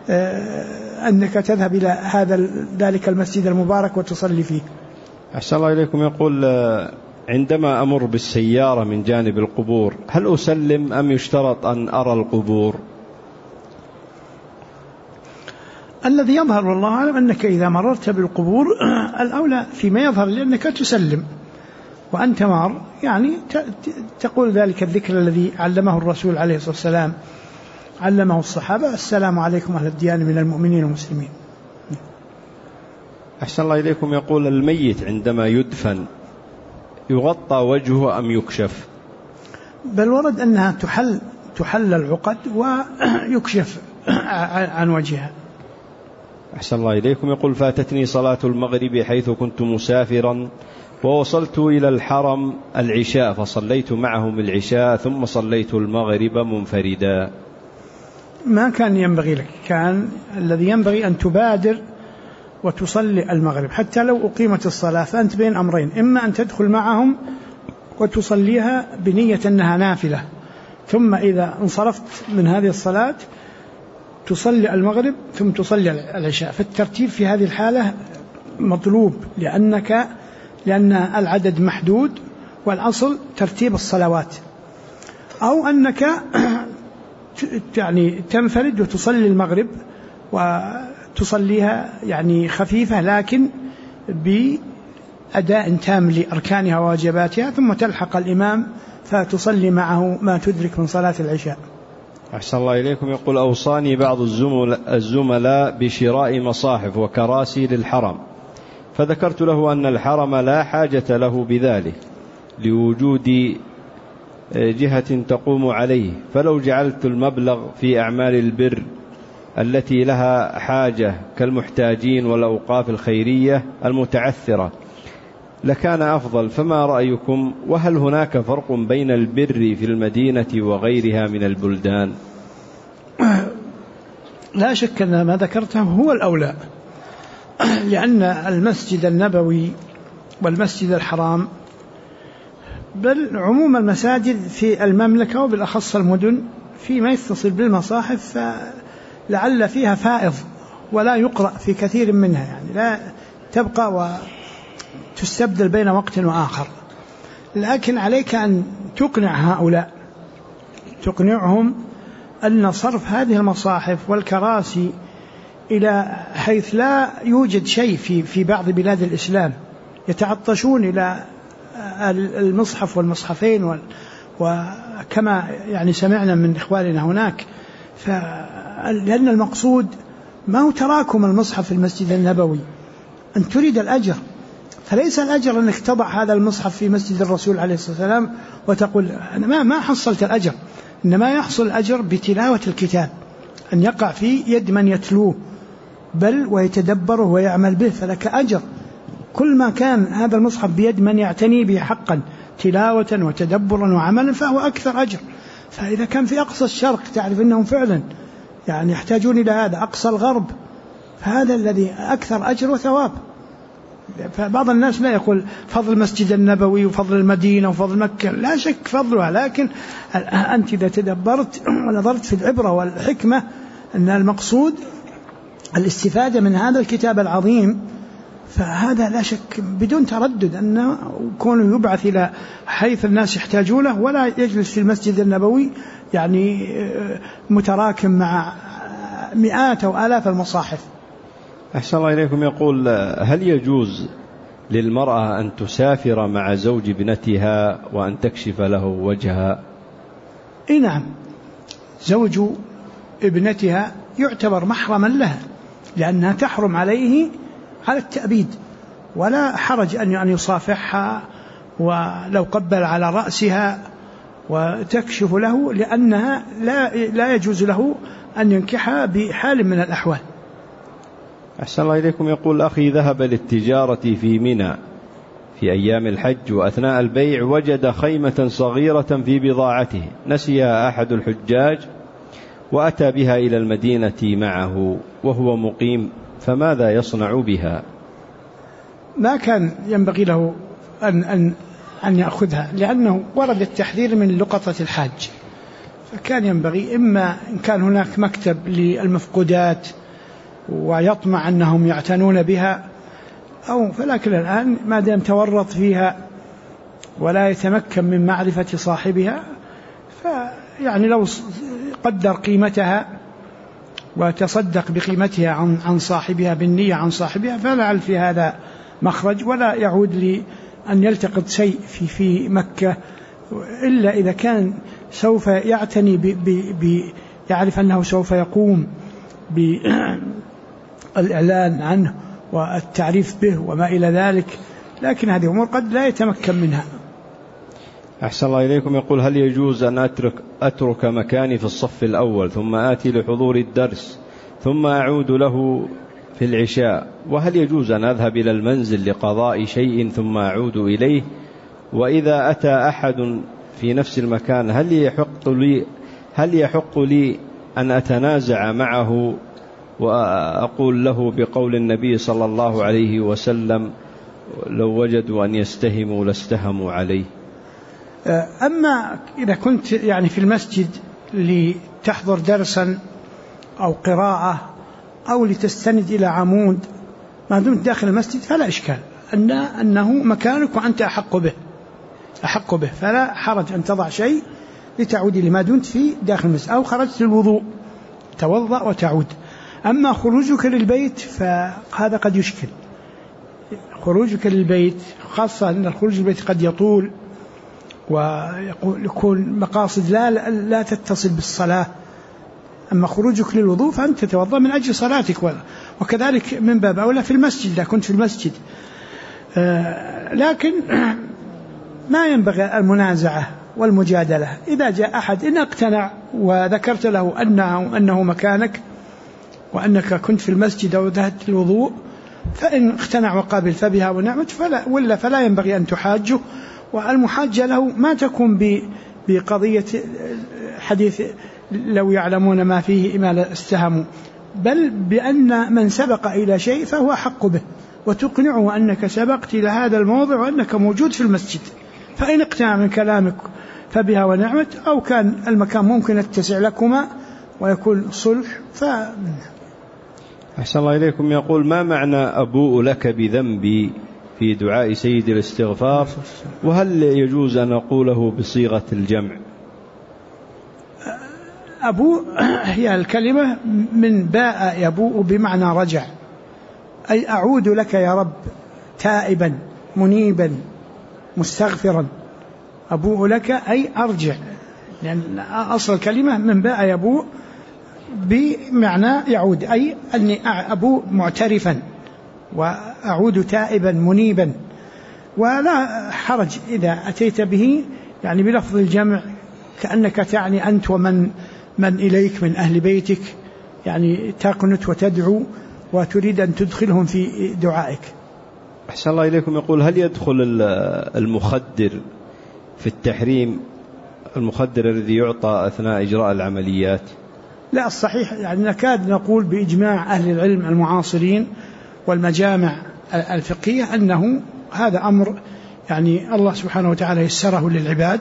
أنك تذهب إلى ذلك المسجد المبارك وتصلي فيه. أحسن الله إليكم. يقول عندما أمر بالسيارة من جانب القبور هل أسلم أم يشترط أن أرى القبور؟ الذي يظهر والله أعلم أنك إذا مررت بالقبور الأولى فيما يظهر لأنك تسلم وأنت مار، يعني تقول ذلك الذكر الذي علمه الرسول عليه الصلاة والسلام، علمه الصحابة: السلام عليكم أهل الديار من المؤمنين والمسلمين. أحسن الله إليكم. يقول الميت عندما يدفن يغطى وجهه أم يكشف؟ بل ورد أنها تحل العقد ويكشف عن وجهها. أحسن الله إليكم. يقول فاتتني صلاة المغرب حيث كنت مسافرا ووصلت إلى الحرم العشاء فصليت معهم العشاء ثم صليت المغرب منفردا. ما كان ينبغي لك، كان الذي ينبغي أن تبادر وتصلي المغرب حتى لو أقيمت الصلاة، فأنت بين أمرين: إما أن تدخل معهم وتصليها بنية أنها نافلة، ثم إذا انصرفت من هذه الصلاة تصلي المغرب ثم تصلي العشاء. فالترتيب في هذه الحالة مطلوب لأن العدد محدود والأصل ترتيب الصلوات، أو أنك يعني تنفرد وتصلي المغرب وتصليها يعني خفيفة لكن بأداء تام لأركانها وواجباتها، ثم تلحق الإمام فتصلي معه ما تدرك من صلاة العشاء. أحسن الله إليكم. يقول أوصاني بعض الزملاء بشراء مصاحف وكراسي للحرم، فذكرت له أن الحرم لا حاجة له بذلك لوجود جهة تقوم عليه، فلو جعلت المبلغ في أعمال البر التي لها حاجة كالمحتاجين والأوقاف الخيرية المتعثرة لكان أفضل، فما رأيكم؟ وهل هناك فرق بين البر في المدينة وغيرها من البلدان؟ لا شك أن ما ذكرته هو الأولى، لأن المسجد النبوي والمسجد الحرام بل عموم المساجد في المملكة وبالأخص المدن فيما يتصل بالمصاحف لعل فيها فائض ولا يقرأ في كثير منها، يعني لا تبقى وتستبدل بين وقت وآخر. لكن عليك أن تقنع هؤلاء، تقنعهم أن صرف هذه المصاحف والكراسي إلى حيث لا يوجد شيء في بعض بلاد الإسلام يتعطشون إلى المصحف والمصحفين وكما يعني سمعنا من إخواننا هناك، لأن المقصود ما هو تراكم المصحف في المسجد النبوي، أن تريد الأجر، فليس الأجر أنك تضع هذا المصحف في مسجد الرسول عليه الصلاة والسلام وتقول أنا ما حصلت الأجر، إنما يحصل الأجر بتلاوة الكتاب، أن يقع في يد من يتلوه بل ويتدبره ويعمل به، فلك أجر. كل ما كان هذا المصحف بيد من يعتني به حقا تلاوة وتدبرا وعملا فهو أكثر أجر. فإذا كان في أقصى الشرق تعرف أنهم فعلا يعني يحتاجون إلى هذا، أقصى الغرب، فهذا الذي أكثر أجر وثواب. فبعض الناس لا يقول فضل المسجد النبوي وفضل المدينة وفضل مكة، لا شك فضلها، لكن أنت إذا تدبرت ونظرت في العبرة والحكمة أن المقصود الاستفادة من هذا الكتاب العظيم، فهذا لا شك بدون تردد أنه كونه يبعث إلى حيث الناس يحتاجونه، ولا يجلس في المسجد النبوي يعني متراكم مع مئات أو آلاف المصاحف. أحسن الله إليكم. يقول هل يجوز للمرأة أن تسافر مع زوج ابنتها وأن تكشف له وجهها؟ نعم، زوج ابنتها يعتبر محرما لها لأنها تحرم عليه على التأبيد، ولا حرج أن يصافحها ولو قبل على رأسها وتكشف له، لأنها لا يجوز له أن ينكحها بحال من الأحوال. أحسن الله إليكم. يقول أخي ذهب للتجارة في منى في أيام الحج، وأثناء البيع وجد خيمة صغيرة في بضاعته نسيها أحد الحجاج وأتى بها إلى المدينة معه وهو مقيم، فماذا يصنع بها؟ ما كان ينبغي له أن يأخذها، لأنه ورد التحذير من لقطة الحاج، فكان ينبغي إما إن كان هناك مكتب للمفقودات ويطمع أنهم يعتنون بها أو، فلكن الآن ما دام تورط فيها ولا يتمكن من معرفة صاحبها، فيعني لو قدر قيمتها وتصدق بقيمتها عن صاحبها بالنية عن صاحبها فلعل في هذا مخرج، ولا يعود لأن يلتقط شيء في مكة إلا إذا كان سوف يعتني يعرف أنه سوف يقوم بالإعلان عنه والتعريف به وما إلى ذلك، لكن هذه أمور قد لا يتمكن منها. أحسن الله إليكم. يقول هل يجوز أن أترك مكاني في الصف الأول ثم آتي لحضور الدرس ثم أعود له في العشاء، وهل يجوز أن أذهب إلى المنزل لقضاء شيء ثم أعود إليه؟ وإذا أتى أحد في نفس المكان هل يحق لي أن أتنازع معه وأقول له بقول النبي صلى الله عليه وسلم لو وجدوا أن يستهموا لاستهموا عليه؟ أما إذا كنت يعني في المسجد لتحضر درسا أو قراءة أو لتستند إلى عمود ما دمت داخل المسجد فلا إشكال، أنه مكانك وأنت أحق به، فلا حرج أن تضع شيء لتعود لما دمت في داخل المسجد، أو خرجت للوضوء توضأ وتعود. أما خروجك للبيت فهذا قد يشكل، خروجك للبيت خاصة أن الخروج للبيت قد يطول ويكون مقاصد لا تتصل بالصلاة. أما خروجك للوضوء فأنت تتوضأ من أجل صلاتك، وكذلك من باب أولى في المسجد إذا كنت في المسجد. لكن ما ينبغي المنازعة والمجادلة. إذا جاء أحد إن اقتنع وذكرت له أنه مكانك وأنك كنت في المسجد أو ذهبت للوضوء، فإن اقتنع وقابل فبها ونعمت، ولا فلا ينبغي أن تحاجه. والمحاجة له ما تكون بقضية حديث لو يعلمون ما فيه ما استهموا، بل بأن من سبق إلى شيء فهو حق به، وتقنعه أنك سبقت إلى هذا الموضع وأنك موجود في المسجد، فإن اقتنع من كلامك فبها ونعمت، أو كان المكان ممكن يتسع لكما ويكون صلح أحسن الله إليكم. يقول ما معنى أبوء لك بذنبي في دعاء سيد الاستغفار، وهل يجوز أن أقوله بصيغة الجمع؟ أبوء هي الكلمة من باء يبوء بمعنى رجع، أي أعود لك يا رب تائبا منيبا مستغفرا. أبوء لك أي أرجع، لأن أصل الكلمة من باء يبوء بمعنى يعود، أي أني أبوء معترفا وأعود تائبا منيبا ولا حرج إذا أتيت به يعني بلفظ الجمع كأنك تعني أنت ومن إليك من أهل بيتك، يعني تقنت وتدعو وتريد أن تدخلهم في دعائك. أحسن الله إليكم. يقول هل يدخل المخدر في التحريم، المخدر الذي يعطى أثناء إجراء العمليات؟ لا، الصحيح يعني نكاد نقول بإجماع أهل العلم المعاصرين والمجامع الفقهية أنه هذا أمر يعني الله سبحانه وتعالى يسره للعباد،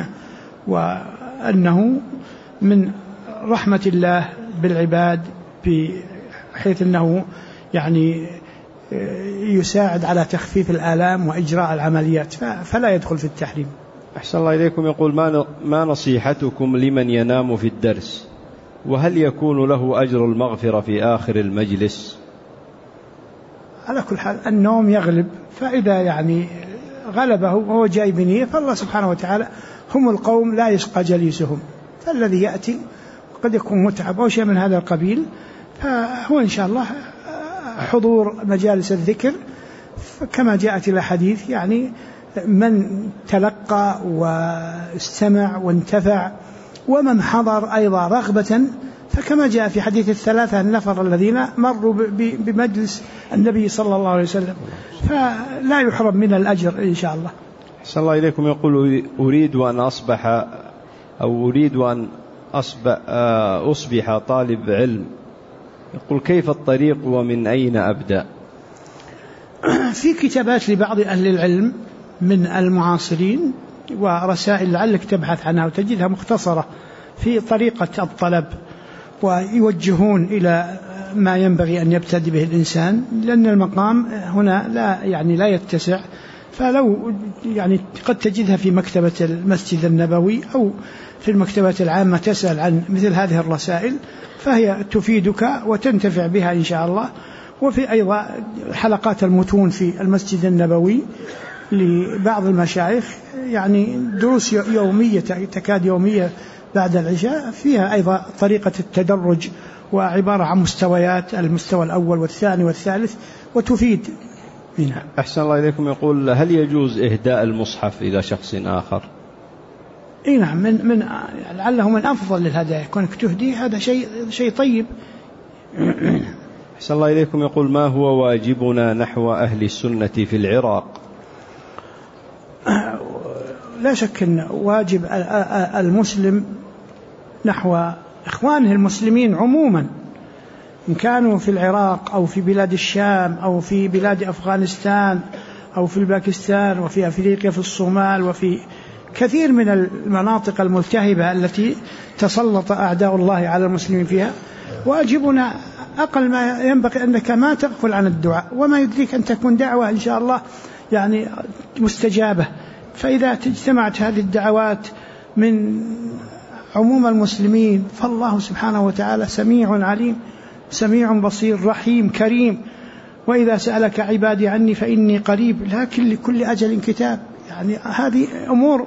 وأنه من رحمة الله بالعباد بحيث أنه يعني يساعد على تخفيف الآلام وإجراء العمليات، فلا يدخل في التحريم. أحسن الله إليكم. يقول ما نصيحتكم لمن ينام في الدرس، وهل يكون له أجر المغفرة في آخر المجلس؟ على كل حال النوم يغلب، فإذا يعني غلبه وهو جاي بنية فالله سبحانه وتعالى هم القوم لا يشقى جليسهم، فالذي يأتي قد يكون متعب أو شيء من هذا القبيل، فهو إن شاء الله حضور مجالس الذكر كما جاءت الحديث، يعني من تلقى واستمع وانتفع، ومن حضر أيضا رغبة، فكما جاء في حديث الثلاثة النفر الذين مروا بمجلس النبي صلى الله عليه وسلم، فلا يحرم من الأجر إن شاء الله. أحسن الله إليكم. يقول أريد أن أصبح طالب علم، يقول كيف الطريق ومن أين أبدأ؟ في كتابات لبعض أهل العلم من المعاصرين ورسائل لعلك تبحث عنها وتجدها مختصرة في طريقة الطلب، ويوجهون إلى ما ينبغي أن يبتدئ به الإنسان، لأن المقام هنا لا يتسع، فلو يعني قد تجدها في مكتبة المسجد النبوي أو في المكتبة العامة تسأل عن مثل هذه الرسائل، فهي تفيدك وتنتفع بها إن شاء الله. وفي أيضا حلقات المتون في المسجد النبوي لبعض المشايخ، يعني دروس يومية تكاد يومية بعد العشاء، فيها أيضا طريقة التدرج وعبارة عن مستويات، المستوى الأول والثاني والثالث، وتفيد منها. أحسن الله إليكم. يقول هل يجوز إهداء المصحف إلى شخص آخر؟ إيه نعم، من لعله من أفضل الهدايا، كونك تهدي هذا شيء طيب. أحسن الله إليكم. يقول ما هو واجبنا نحو أهل السنة في العراق؟ لا شك أن واجب المسلم نحو إخوانه المسلمين عموما، إن كانوا في العراق أو في بلاد الشام أو في بلاد أفغانستان أو في باكستان وفي أفريقيا في الصومال وفي كثير من المناطق الملتهبة التي تسلط أعداء الله على المسلمين فيها. واجبنا أقل ما ينبغي أنك ما تغفل عن الدعاء، وما يدريك أن تكون دعوة إن شاء الله يعني مستجابة. فإذا اجتمعت هذه الدعوات من عموم المسلمين فالله سبحانه وتعالى سميع عليم، سميع بصير رحيم كريم. وإذا سألك عبادي عني فإني قريب، لكن لكل أجل كتاب. يعني هذه أمور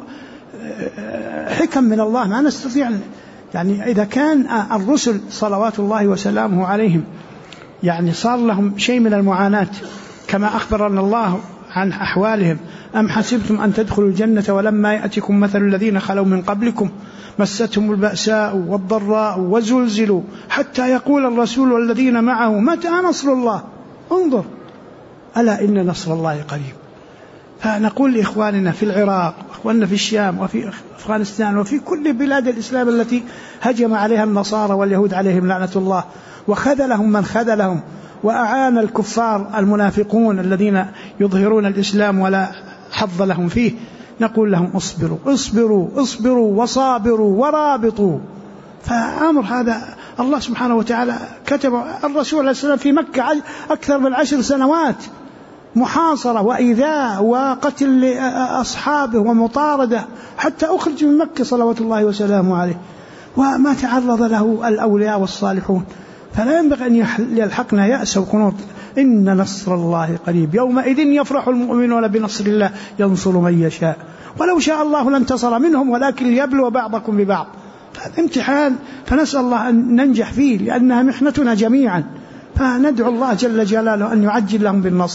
حكم من الله ما نستطيع. يعني إذا كان الرسل صلوات الله وسلامه عليهم يعني صار لهم شيء من المعاناة كما أخبرنا الله عن أحوالهم، أم حسبتم أن تدخلوا الجنة ولما يأتكم مثل الذين خلوا من قبلكم مستهم البأساء والضراء وزلزلوا حتى يقول الرسول والذين معه متى نصر الله، انظر ألا إن نصر الله قريب. فنقول لإخواننا في العراق وإخواننا في الشام وفي أفغانستان وفي كل بلاد الإسلام التي هجم عليها النصارى واليهود عليهم لعنة الله، وخذلهم من خذلهم، وأعان الكفار المنافقون الذين يظهرون الإسلام ولا حظ لهم فيه، نقول لهم اصبروا اصبروا اصبروا وصابروا ورابطوا. فأمر هذا الله سبحانه وتعالى كتب. الرسول عليه السلام في مكة أكثر من 10 سنوات محاصرة وإيذاء وقتل أصحابه ومطاردة حتى أخرج من مكة صلوات الله وسلامه عليه، وما تعرض له الأولياء والصالحون. فلا ينبغي أن يلحقنا يأس وقنوط. إن نصر الله قريب يومئذ يفرح المؤمنون بنصر الله ينصر من يشاء ولو شاء الله لانتصر منهم ولكن ليبلو بعضكم ببعض. هذا امتحان، فنسأل الله أن ننجح فيه لأنها محنتنا جميعا. فندعو الله جل جلاله أن يعجل لهم بالنصر.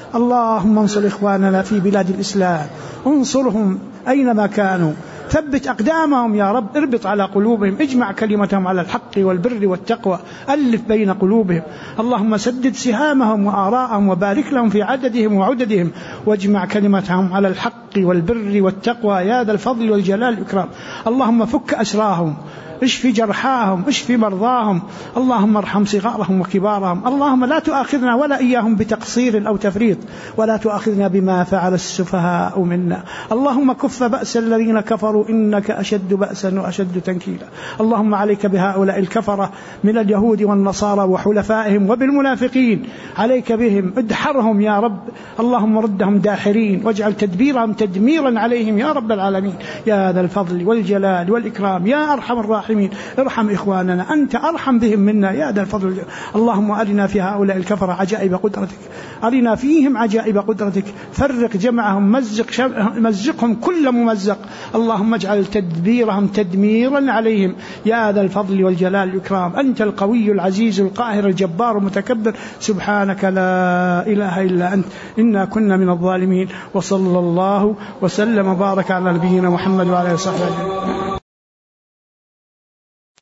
اللهم انصر إخواننا في بلاد الإسلام، انصرهم أينما كانوا، ثبت أقدامهم يا رب، اربط على قلوبهم، اجمع كلمتهم على الحق والبر والتقوى، ألف بين قلوبهم. اللهم سدد سهامهم وآراءهم، وبارك لهم في عددهم وعددهم، واجمع كلمتهم على الحق والبر والتقوى يا ذا الفضل والجلال والإكرام. اللهم فك أسراهم، اشف جرحاهم، اشف مرضاهم، اللهم ارحم صغارهم وكبارهم. اللهم لا تؤاخذنا ولا إياهم بتقصير أو تفريط، ولا تؤاخذنا بما فعل السفهاء منا. اللهم كف بأس الذين كفروا إنك أشد بأسا وأشد تنكيلا. اللهم عليك بهؤلاء الكفرة من اليهود والنصارى وحلفائهم وبالمنافقين، عليك بهم، ادحرهم يا رب. اللهم ردهم داحرين، واجعل تدبيرهم تدميرا عليهم يا رب العالمين يا ذا الفضل والجلال والإكرام يا أرحم الراحمين. ارحم إخواننا، أنت أرحم بهم منا يا ذا الفضل. اللهم أرنا في هؤلاء الكفرة عجائب قدرتك، أرنا فيهم عجائب قدرتك، فرق جمعهم، مزقهم كل ممزق. اللهم اجعل تدبيرهم تدميرا عليهم يا ذا الفضل والجلال والإكرام. أنت القوي العزيز القاهر الجبار المتكبر، سبحانك لا إله إلا أنت إنا كنا من الظالمين. وصلى الله وسلم وبارك على نبينا محمد وعلى آله وصحبه أجمعين.